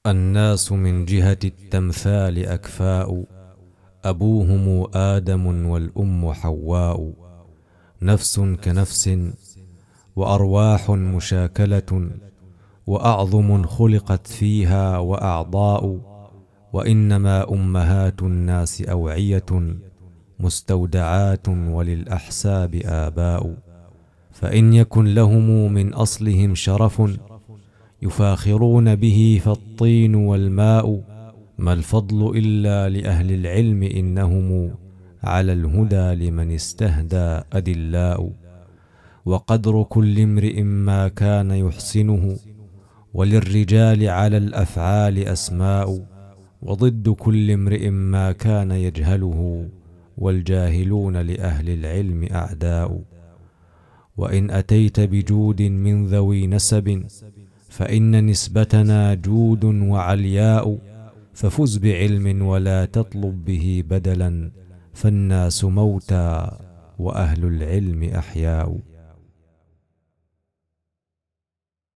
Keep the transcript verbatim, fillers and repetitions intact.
الناس من جهة التمثال أكفاء، أبوهم آدم والأم حواء. نفس كنفس وأرواح مشاكلة، وأعظم خلقت فيها وأعضاء. وإنما أمهات الناس أوعية مستودعات، وللأحساب آباء. فإن يكن لهم من أصلهم شرف يفاخرون به فالطين والماء. ما الفضل إلا لأهل العلم، إنهم على الهدى لمن استهدى أدلاء. وقدر كل امرئ ما كان يحسنه، وللرجال على الأفعال أسماء. وضد كل امرئ ما كان يجهله، والجاهلون لأهل العلم أعداء. وإن أتيت بجود من ذوي نسب، فإن نسبتنا جود وعلياء. ففز بعلم ولا تطلب به بدلا، فالناس موتى وأهل العلم أحياء.